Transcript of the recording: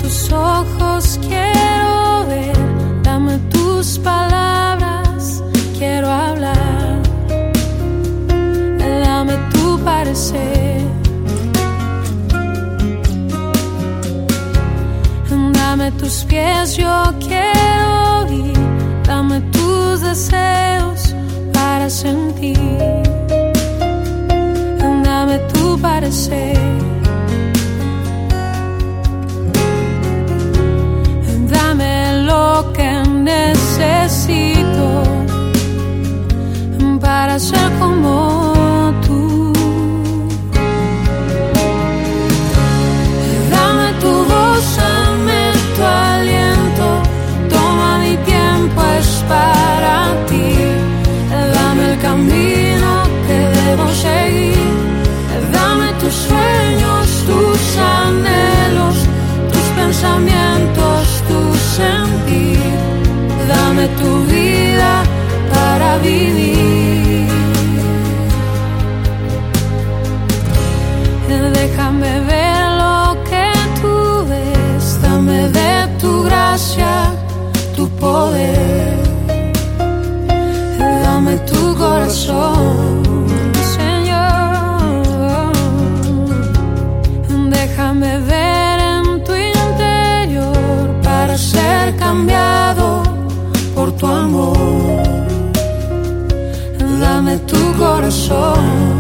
tus ojos quiero ver, dame tus palabras, quiero hablar, dame tu parecer, dame tus pies, yo quiero ir, dame tus deseos para sentir, dame tu parecer. Dame lo que necesito para ser como tú. Dame tu voz, dame tu aliento, toma mi tiempo, es para ti. Dame el camino que debo seguir, dame tus sueños, tus anhelos, tus pensamientos, tu sentir, dame tu vida para vivir. Déjame ver lo que tú ves, dame de tu gracia, tu poder, dame tu corazón, Señor. Déjame ver en tu interior para ser cambiado por tu amor. Dame tu corazón.